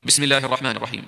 بسم الله الرحمن الرحيم.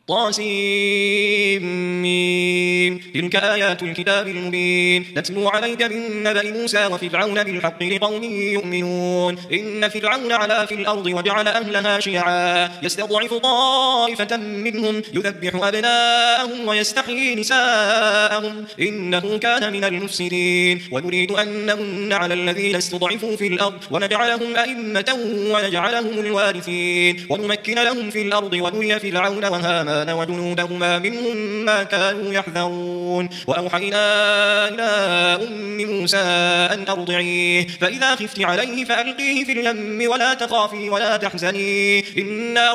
طاسيم. تلك آيات الكتاب المبين نتلو عليك من نبأ موسى وفرعون بالحق لقوم يؤمنون. إن فرعون علا في الأرض وجعل أهلها شيعا يستضعف طائفة منهم يذبح أبناءهم ويستحيي نساءهم إنه كان من المفسدين. ونريد أن نمن على الذين استضعفوا في الأرض ونجعلهم أئمة ونجعلهم الوارثين ونمكن لهم في الأرض ونري فرعون وهامان وجنودهما منهم ما كانوا يحذرون. وأوحينا إلى أم موسى أن أرضعيه فإذا خفت عليه فألقيه في اليم ولا تخافي ولا تحزني إنا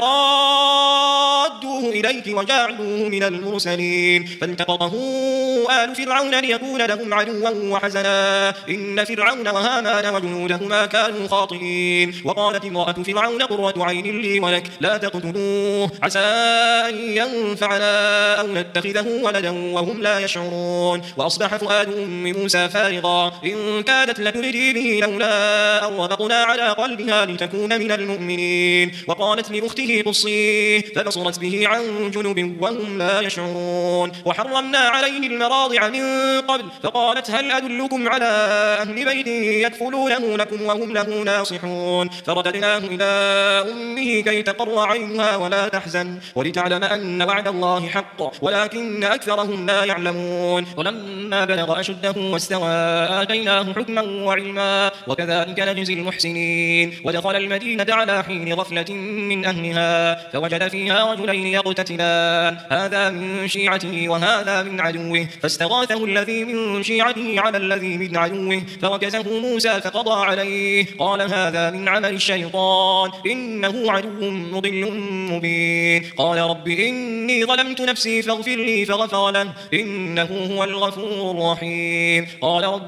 رادوه إليك وجاعلوه من المرسلين. فالتقطه آل فرعون ليكون لهم عدوا وحزنا إن فرعون وهامان وجنودهما كانوا خاطئين. وقالت امرأة فرعون قرة عين لي ولك لا تقتلوه عسى أن ينفعنا أو نتخذه ولدا وهم لا يشعرون. وأصبح فؤاد أم موسى فارغا إن كادت لتبدي به لولا أن ربطنا على قلبها لتكون من المؤمنين. وقالت لأخته قصيه فبصرت به عن جنب وهم لا يشعرون. وحرمنا عليه المراضع من قبل فقالت هل أدلكم على أهل بيت يكفلونه لكم وهم له ناصحون. فرددناه إلى أمه كي تقر عينها ولا تحزن ولتعلم أن وعد الله حق ولكن أكثرهم لا يعلمون. ولما بلغ أشده واستوى آتيناه حكما وعلما وكذلك نجزي المحسنين. ودخل المدينة على حين غفلة من أهلها فوجد فيها رجلين يقتتلان هذا من شيعته وهذا من عدوه فاستغاثه الذي من شيعته على الذي من عدوه فركزه موسى فقضى عليه قال هذا من عمل الشيطان إنه عدو مضل مبين. قال رب إني ظلمت نفسي فاغفر لي فغفر له إنه هو الغفور الرحيم. قال رب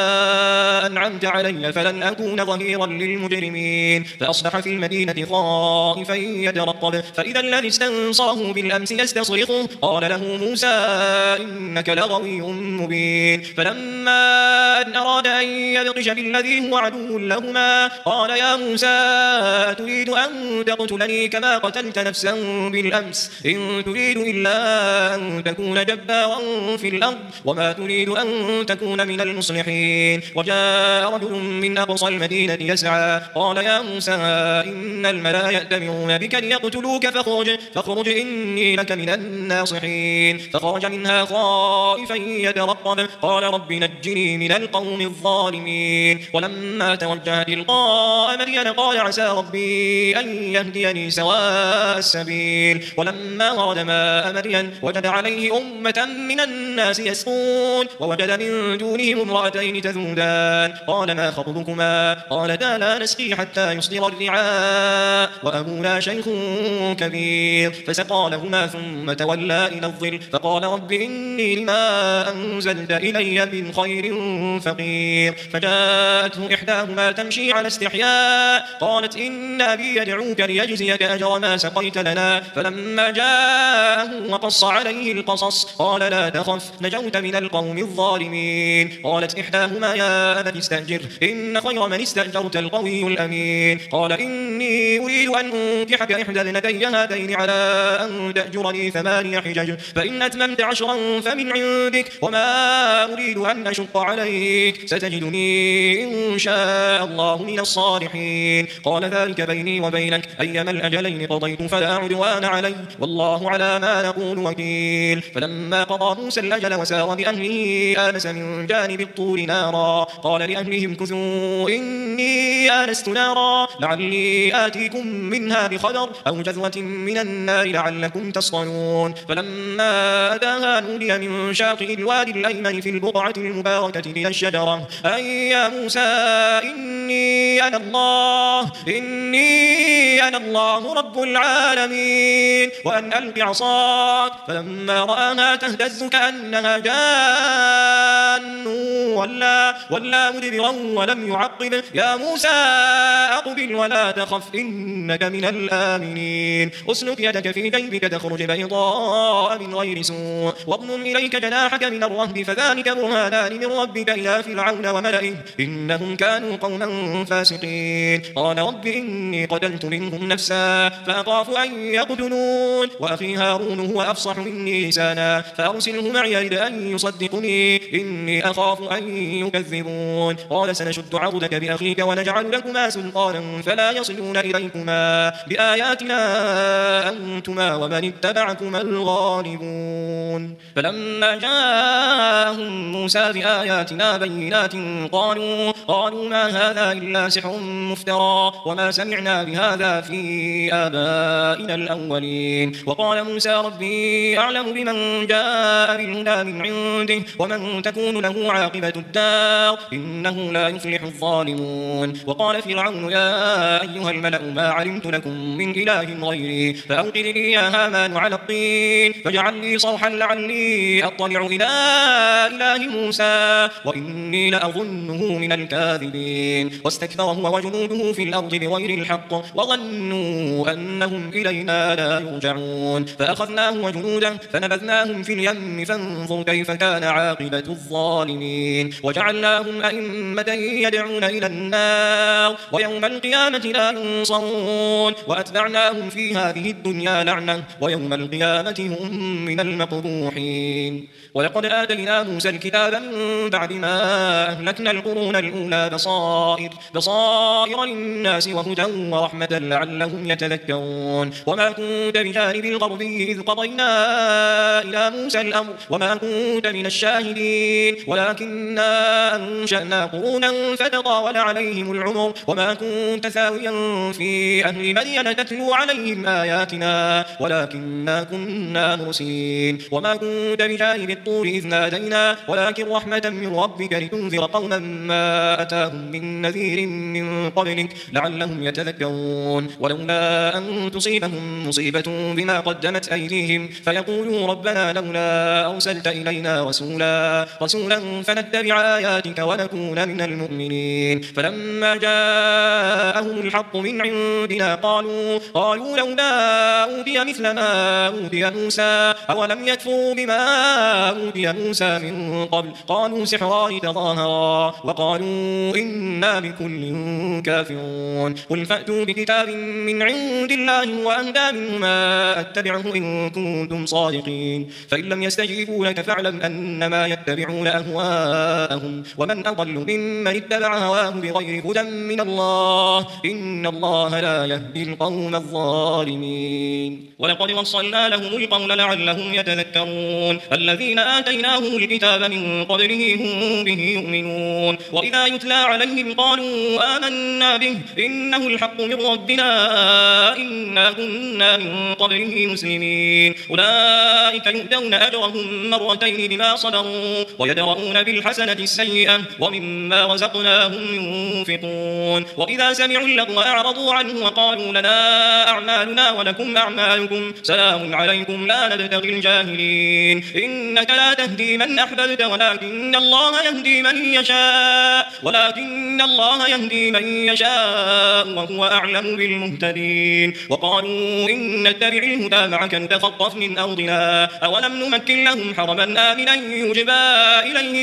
بما أنعمت علي فلن أكون ظهيرا للمجرمين. فأصبح في المدينة خائفا يترقب فإذا الذي استنصره بالأمس يستصرخه قال له موسى إنك لغوي مبين. فلما أن أراد أن يبطش بالذي هو عدو لهما قال يا موسى أتريد أن تقتلني كما قتلت نفسا بالأمس إن تريد إلا أن تكون جبارا في الأرض وما تريد أن تكون من المصلحين. وجاء رجل من أقصى المدينة يسعى قال يا موسى إن الملا يأتمرون بك ليقتلوك فاخرج إني لك من الناصحين. فخرج منها خائفا يترقب قال رب نجني من القوم الظالمين. ولما توجه تلقاء مدين قال عسى ربي أن يهديني سواء السبيل. ولما ورد ماء مدين وجد عليه أمة من الناس يسقون ووجد من دونهم امرأتين تذودان قال ما خطبكما قالتا لا نسقي حتى يصدر الرعاء وأبونا شيخ كبير. فسقى لهما ثم تولى إلى الظل فقال رب إني لما أنزلت إلي من خير فقير. فجاءته إحداهما تمشي على استحياء قالت إن أبي يدعوك ليجزيك أجر ما سقيت لنا. فلما جاءه وقص عليه القصص قال لا تخف نجوت من القوم الظالمين. قالت إحداهما يا أبت استأجر إن خير من استأجرت القوي الأمين. قال إني أريد أن أنكحك إحدى ابنتي هاتين على أن تأجرني 8 حجج فإن أتممت 10 فمن عندك وما أريد أن أشق عليك ستجدني إن شاء الله من الصالحين. قال ذلك بيني وبينك أيما الأجلين قضيت فلا عدوان علي والله على ما نقول وكيل. فلما قضى موسى الأجل وسار بأهله آنس من جانب الطور نارا قال لأهلهم كثوا إني آنست نارا لعلي آتيكم منها بخبر أو جذوة من النار لعلكم تصطلون. فلما أتاها نودي من شاطئ الوادي الأيمن في البقعة المباركة من الشجرة أي يا موسى إني أنا الله رب العالمين وأن ألق عصاك. فلما رآها تهتز كأنها جان ولا مدبرا ولم يعقب يا موسى أقبل ولا تخف إنك من الآمنين. أسلك يدك في جيبك تخرج بيضاء من غير سوء واضمم إليك جناحك من الرهب فذلك برهانان من ربك إلى فرعون وملئه إنهم كانوا قوما فاسقين قال رب إني قتلت منهم نفسا فأخاف أن يقتلون وأخي هارون هو أفصح مني لسانا فأرسله معي يرد أن يصدقني إني أخاف أن يكذبون قال سنشد عضدك بأخيك ونجعل لكما سلطانا فلا يصلون إليكما بآياتنا أنتما ومن اتبعكما الغالبون فلما جاءهم موسى بآياتنا بينات قالوا ما هذا إلا سحر مفترى وما سمعنا بهذا في آبائنا الأولين وقال موسى ربي أعلم بمن جاء بالهدى من عنده ومن تكون له عاقبة الدار إنه لا يفلح الظالمون وقال فرعون يا أيها الملأ ما علمت لكم من إله غيري فأوقد لي يا هامان على الطين فاجعل لي صرحا لعلي أطلع إلى إله موسى وإني لأظنه من الكاذبين واستكبر هو وجنوده في الأرض بغير الحق وظنوا أنهم إلينا لا يرجعون فأخذناه وجنوده فنبذناهم في اليم فانظر كيف كان عاقبة الظالمين وجعلناهم أئمة يدعون إلى النار ويوم القيامة لا ينصرون وأتبعناهم في هذه الدنيا لعنة ويوم القيامة هم من المقبوحين ولقد آتينا موسى الكتاب من بعد ما أهلكنا القرون الأولى بصائر للناس وهدى ورحمة لعلهم يتذكرون وما كنت بجانب الغربي إذ قضينا إلى موسى الأمر وما كنت من الشاهدين ولكننا أنشأنا قرونا فتطاول عليهم العمر وما كنت ثاويا في أهل مدين تتلو عليهم آياتنا ولكننا كنا مرسلين وما كنت بجانب الطور إذ نادينا ولكن رحمة من ربك لتنذر قوما ما أتاهم من نذير من قبلك لعلهم يتذكرون ولولا أن تصيبهم مصيبة بما قدمت أيديهم فيقولوا ربنا لولا أرسلت إلينا رسولا فنتبع آياتك ونكون من المؤمنين فلما جاءهم الحق من عندنا قالوا لولا أوتي مثل ما أوتي موسى أولم يكفروا بما أوتي موسى من قبل قالوا سحران تظاهرا وقالوا إنا بكل كافرون قل فأتوا بكتاب من عند الله وأهدى منهما أتبعه إن كنتم صادقين فإن لم يستجيبوا لك فاعلم أنما يتبعون أهواءهم ومن أضل ممن اتبع هواه بغير هدى من الله إن الله لا يهدي القوم الظالمين ولقد وصلنا لهم القول لعلهم يتذكرون الذين آتيناهم الكتاب من قبله هم به يؤمنون وإذا يتلى عليهم قالوا آمنا به إنه الحق من ربنا إنا كنا من قبله مسلمين أولئك يؤتون أجرهم مرتين بما صبروا ويدرؤون بالحسنة السيئة ومما رزقناهم ينفقون وإذا سمعوا اللغو أعرضوا عنه وقالوا لنا أعمالنا ولكم أعمالكم سلام عليكم لا نبتغي الجاهلين إنك لا تهدي من أحببت ولكن الله يهدي من يشاء وهو أعلم بالمهتدين وقالوا إن نتبع الهدى معك نتخطف من أرضنا أولم نمكن لهم حرما آمنا يجبى إليه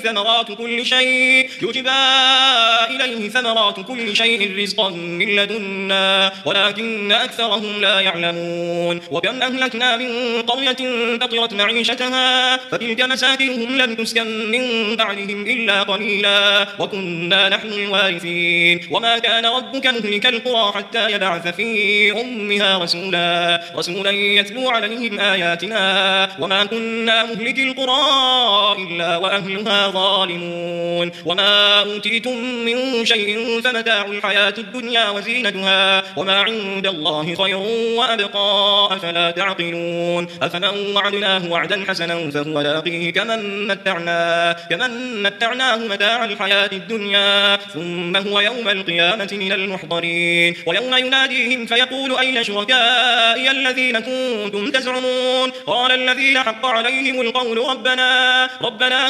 ثمرات كل شيء رزقا من لدنا ولكن أكثرهم لا يعلمون وكم أهلكنا من قرية بطرت معيشتها فتلك مساكنهم لم تسكن من بعدهم إلا قليلا وكنا نحن الوارثين وما كان ربك مهلك القرى حتى يبعث في أمها رسولا يتلو عليهم آياتنا وما كنا مهلك القرى إلا وأهلها ظالمون وما أوتيتم من شيء فمتاع الحياة الدنيا وزينتها وما عند الله خير وأبقى أفلا تعقلون أفمن وعدناه وعدا حسنا فهو لاقيه كمن متعناه متاع الحياة الدنيا ثم هو يوم القيامة من المحضرين ويوم يناديهم فيقول أين شركائي الذين كنتم تزعمون قال الذين حق عليهم القول ربنا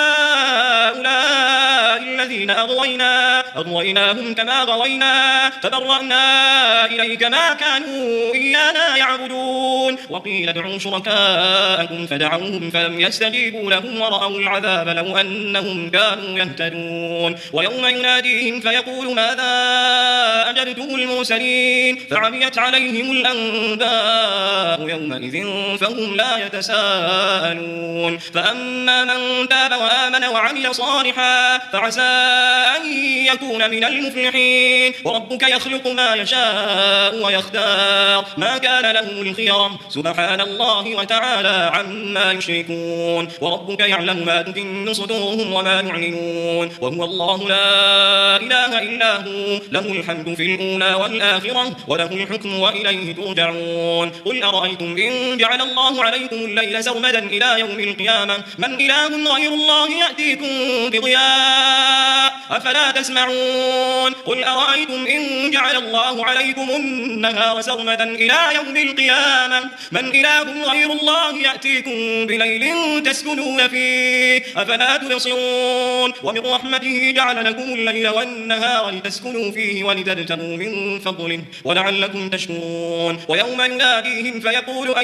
هؤلاء الذين أغويناهم كما غوينا تبرأنا إليك ما كانوا إيانا يعبدون وقيل ادعوا شركاءكم فدعوهم فلم يستجيبوا لهم ورأوا العذاب لو أنهم كانوا يهتدون ويوم يناديهم فيقول ماذا أجبتم المرسلين فعميت عليهم الأنباء يومئذ فهم لا يتساءلون فأما من تاب وآمن وعمل صالحا فعسى أن يكون من المفلحين وربك يخلق ما يشاء ويختار ما كان له الخيرة سبحان الله وتعالى عما يشركون وربك يعلم ما تكن صدورهم وما يعلنون وهو الله لا إله إلا هو له الحمد في الأولى والآخرة وله الحكم وإليه ترجعون قل أرأيتم إن جعل الله عليكم الليل سرمدا إلى يوم القيامة من إله غير الله يأتيكم بضياء أفلا تسمعون قل أرأيتم إن جعل الله عليكم النهار سرمدا إلى يوم القيامة من إله غير الله يأتيكم بليل تسكنون فيه أفلا تبصرون ومن رحمته جعل لكم الليل والنهار لتسكنوا فيه ولتبتغوا من فضله ولعلكم تشكرون ويوم يناديهم فيقول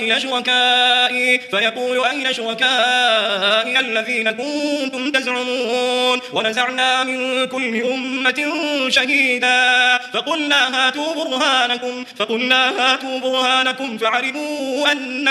أين شركائي الذين كنتم تزعمون ونزعنا من كل أمة شهيدا فقلنا هاتوا برهانكم فعلموا أن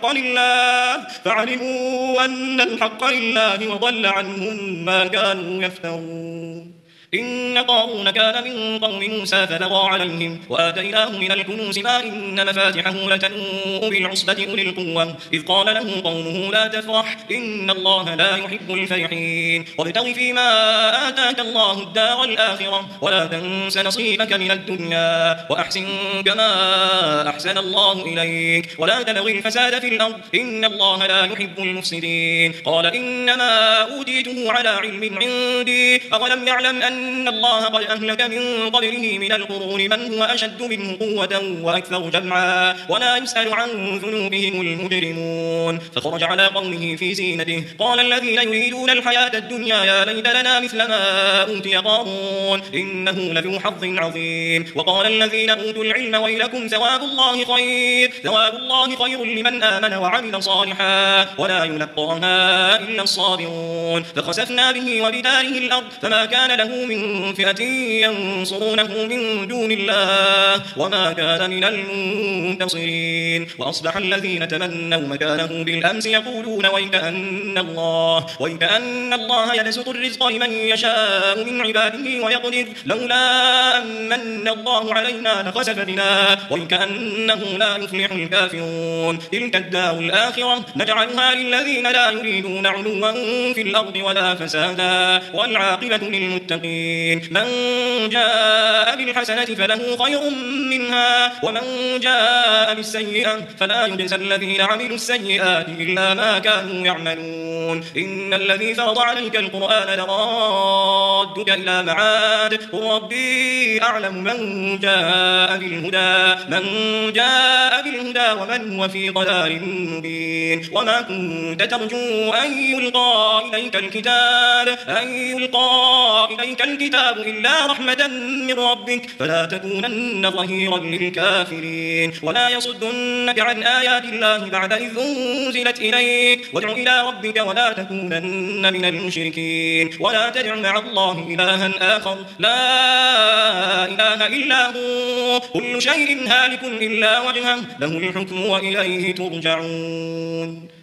الحق لله وضل عنهم ما كانوا يفترون إن قارون كان من قوم موسى فبغى عليهم وآتيناه من الكنوز ما إن مفاتحه لتنوء بالعصبة أولي القوة إذ قال له قومه لا تفرح إن الله لا يحب الفرحين وابتغ فيما آتاك الله الدار الآخرة ولا تنس نصيبك من الدنيا وأحسن كما أحسن الله إليك ولا تبغ الفساد في الأرض إن الله لا يحب المفسدين قال إنما أوتيته على علم عندي أولم يعلم أن الله قد أهلك من قبله من القرون من هو أشد منه قوة وأكثر جمعا ولا يسأل عن ذنوبهم المجرمون فخرج على قومه في زينته قال الذين يريدون الحياة الدنيا يا ليت لنا مثل ما أوتي قارون إنه لذو حظ عظيم وقال الذين أوتوا العلم ويلكم ثواب الله خير لمن آمن وعمل صالحا ولا يلقاها إلا الصابرون فخسفنا به وبداره الأرض فما كان له من فئة ينصرونه من دون الله وما كان من المنتصرين وأصبح الذين تمنوا مكانه بالأمس يقولون ويكأن الله يبسط الرزق لمن يشاء من عباده ويقدر لولا أمن الله علينا لخسف بنا ويكأنه لا يفلح الكافرون تلك الدار الآخرة نجعلها للذين لا يريدون علوا في الأرض ولا فسادا والعاقبة للمتقين من جاء بالحسنة فله خير منها ومن جاء بالسيئة فلا يجزى الذين عملوا السيئات إلا ما كانوا يعملون إن الذي فرض عليك القرآن لرادك إلى معاد قل ربي أعلم من جاء بالهدى ومن هو في ضلال مبين وما كنت ترجو أن يلقى إليك الكتاب إلا رحمة من ربك فلا تكونن ظهيرا للكافرين ولا يصدنك عن آيات الله بعد إذ أنزلت إليك وادع إلى ربك ولا تكونن من المشركين ولا تدع مع الله إلها آخر لا إله إلا هو كل شيء هالك إلا وجهه له الحكم وإليه ترجعون.